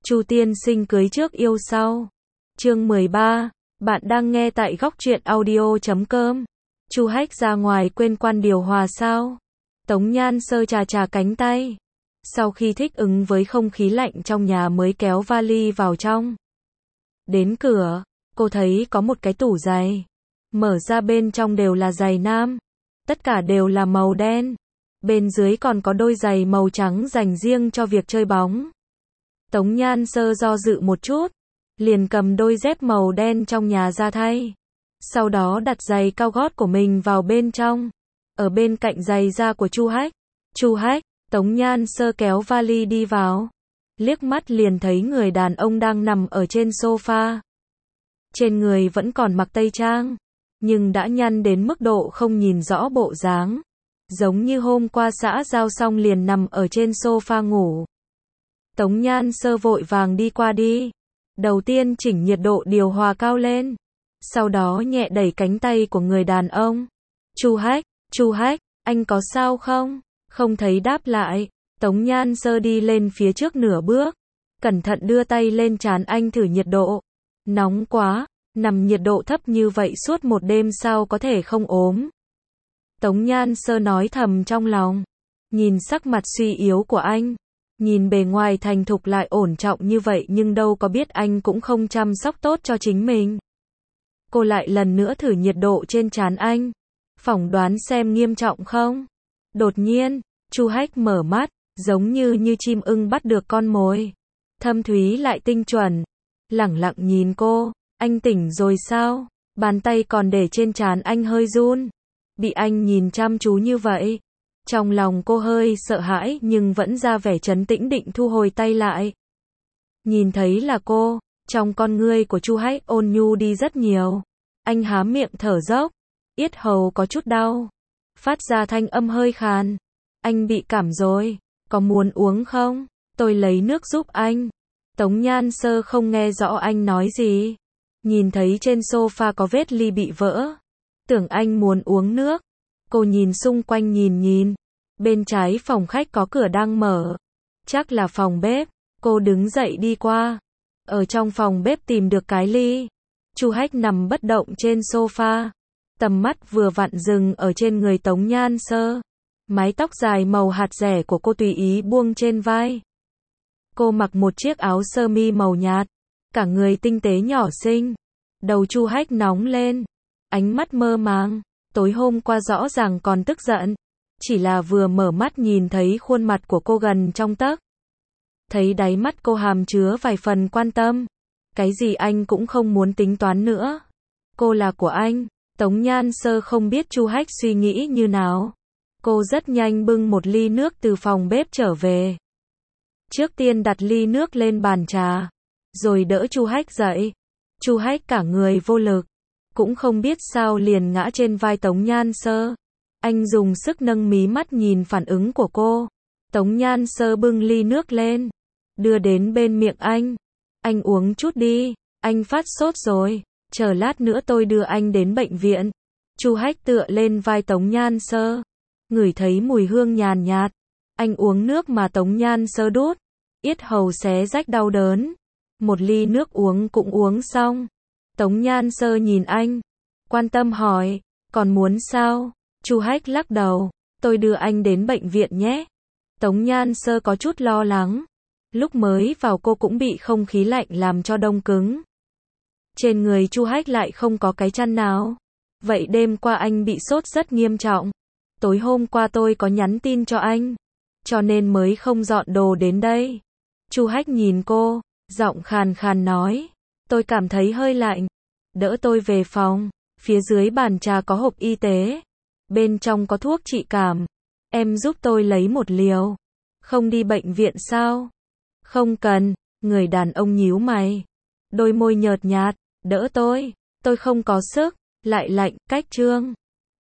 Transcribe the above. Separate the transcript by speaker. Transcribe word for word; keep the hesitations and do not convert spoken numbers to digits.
Speaker 1: Chu tiên sinh cưới trước yêu sau. Chương mười ba, bạn đang nghe tại góc truyện audio chấm com. Chu Hách ra ngoài quên quan điều hòa sao? Tống Nhan Sơ chà chà cánh tay. Sau khi thích ứng với không khí lạnh trong nhà mới kéo vali vào trong. Đến cửa, cô thấy có một cái tủ giày. Mở ra bên trong đều là giày nam. Tất cả đều là màu đen. Bên dưới còn có đôi giày màu trắng dành riêng cho việc chơi bóng. Tống Nhan Sơ do dự một chút, liền cầm đôi dép màu đen trong nhà ra thay. Sau đó đặt giày cao gót của mình vào bên trong, ở bên cạnh giày da của Chu Hách. Chu Hách, Tống Nhan Sơ kéo vali đi vào. Liếc mắt liền thấy người đàn ông đang nằm ở trên sofa. Trên người vẫn còn mặc tây trang, nhưng đã nhăn đến mức độ không nhìn rõ bộ dáng. Giống như hôm qua xã giao xong liền nằm ở trên sofa ngủ. Tống Nhan Sơ vội vàng đi qua đi. Đầu tiên chỉnh nhiệt độ điều hòa cao lên. Sau đó nhẹ đẩy cánh tay của người đàn ông. Chu Hách, Chu Hách, anh có sao không? Không thấy đáp lại. Tống Nhan Sơ đi lên phía trước nửa bước. Cẩn thận đưa tay lên trán anh thử nhiệt độ. Nóng quá, nằm nhiệt độ thấp như vậy suốt một đêm sao có thể không ốm? Tống Nhan Sơ nói thầm trong lòng. Nhìn sắc mặt suy yếu của anh. Nhìn bề ngoài thành thục lại ổn trọng như vậy nhưng đâu có biết anh cũng không chăm sóc tốt cho chính mình. Cô lại lần nữa thử nhiệt độ trên trán anh. Phỏng đoán xem nghiêm trọng không? Đột nhiên, Chu Hách mở mắt, giống như như chim ưng bắt được con mồi. Thâm thúy lại tinh chuẩn. Lẳng lặng nhìn cô. Anh tỉnh rồi sao? Bàn tay còn để trên trán anh hơi run. Bị anh nhìn chăm chú như vậy. Trong lòng cô hơi sợ hãi nhưng vẫn ra vẻ trấn tĩnh định thu hồi tay lại. Nhìn thấy là cô, trong con ngươi của Chu Hách ôn nhu đi rất nhiều. Anh há miệng thở dốc, yết hầu có chút đau, phát ra thanh âm hơi khàn. Anh bị cảm rồi, có muốn uống không? Tôi lấy nước giúp anh. Tống Nhan Sơ không nghe rõ anh nói gì. Nhìn thấy trên sofa có vết ly bị vỡ. Tưởng anh muốn uống nước. Cô nhìn xung quanh nhìn nhìn. Bên trái phòng khách có cửa đang mở. Chắc là phòng bếp. Cô đứng dậy đi qua. Ở trong phòng bếp tìm được cái ly. Chu Hách nằm bất động trên sofa. Tầm mắt vừa vặn dừng ở trên người Tống Nhan Sơ. Mái tóc dài màu hạt rẻ của cô tùy ý buông trên vai. Cô mặc một chiếc áo sơ mi màu nhạt. Cả người tinh tế nhỏ xinh. Đầu Chu Hách nóng lên. Ánh mắt mơ màng. Tối hôm qua rõ ràng còn tức giận. Chỉ là vừa mở mắt nhìn thấy khuôn mặt của cô gần trong tấc. Thấy đáy mắt cô hàm chứa vài phần quan tâm. Cái gì anh cũng không muốn tính toán nữa. Cô là của anh. Tống Nhan Sơ không biết Chu Hách suy nghĩ như nào. Cô rất nhanh bưng một ly nước từ phòng bếp trở về. Trước tiên đặt ly nước lên bàn trà. Rồi đỡ Chu Hách dậy. Chu Hách cả người vô lực. Cũng không biết sao liền ngã trên vai Tống Nhan Sơ. Anh dùng sức nâng mí mắt nhìn phản ứng của cô. Tống Nhan Sơ bưng ly nước lên. Đưa đến bên miệng anh. Anh uống chút đi. Anh phát sốt rồi. Chờ lát nữa tôi đưa anh đến bệnh viện. Chu Hách tựa lên vai Tống Nhan Sơ. Ngửi thấy mùi hương nhàn nhạt. Anh uống nước mà Tống Nhan Sơ đút. Yết hầu xé rách đau đớn. Một ly nước uống cũng uống xong. Tống Nhan Sơ nhìn anh. Quan tâm hỏi. Còn muốn sao? Chu Hách lắc đầu. Tôi đưa anh đến bệnh viện nhé. Tống Nhan Sơ có chút lo lắng. Lúc mới vào cô cũng bị không khí lạnh làm cho đông cứng. Trên người Chu Hách lại không có cái chăn nào. Vậy đêm qua anh bị sốt rất nghiêm trọng. Tối hôm qua tôi có nhắn tin cho anh. Cho nên mới không dọn đồ đến đây. Chu Hách nhìn cô. Giọng khàn khàn nói. Tôi cảm thấy hơi lạnh. Đỡ tôi về phòng. Phía dưới bàn trà có hộp y tế. Bên trong có thuốc trị cảm. Em giúp tôi lấy một liều. Không đi bệnh viện sao? Không cần. Người đàn ông nhíu mày. Đôi môi nhợt nhạt. Đỡ tôi. Tôi không có sức. Lại lạnh. Cách trương.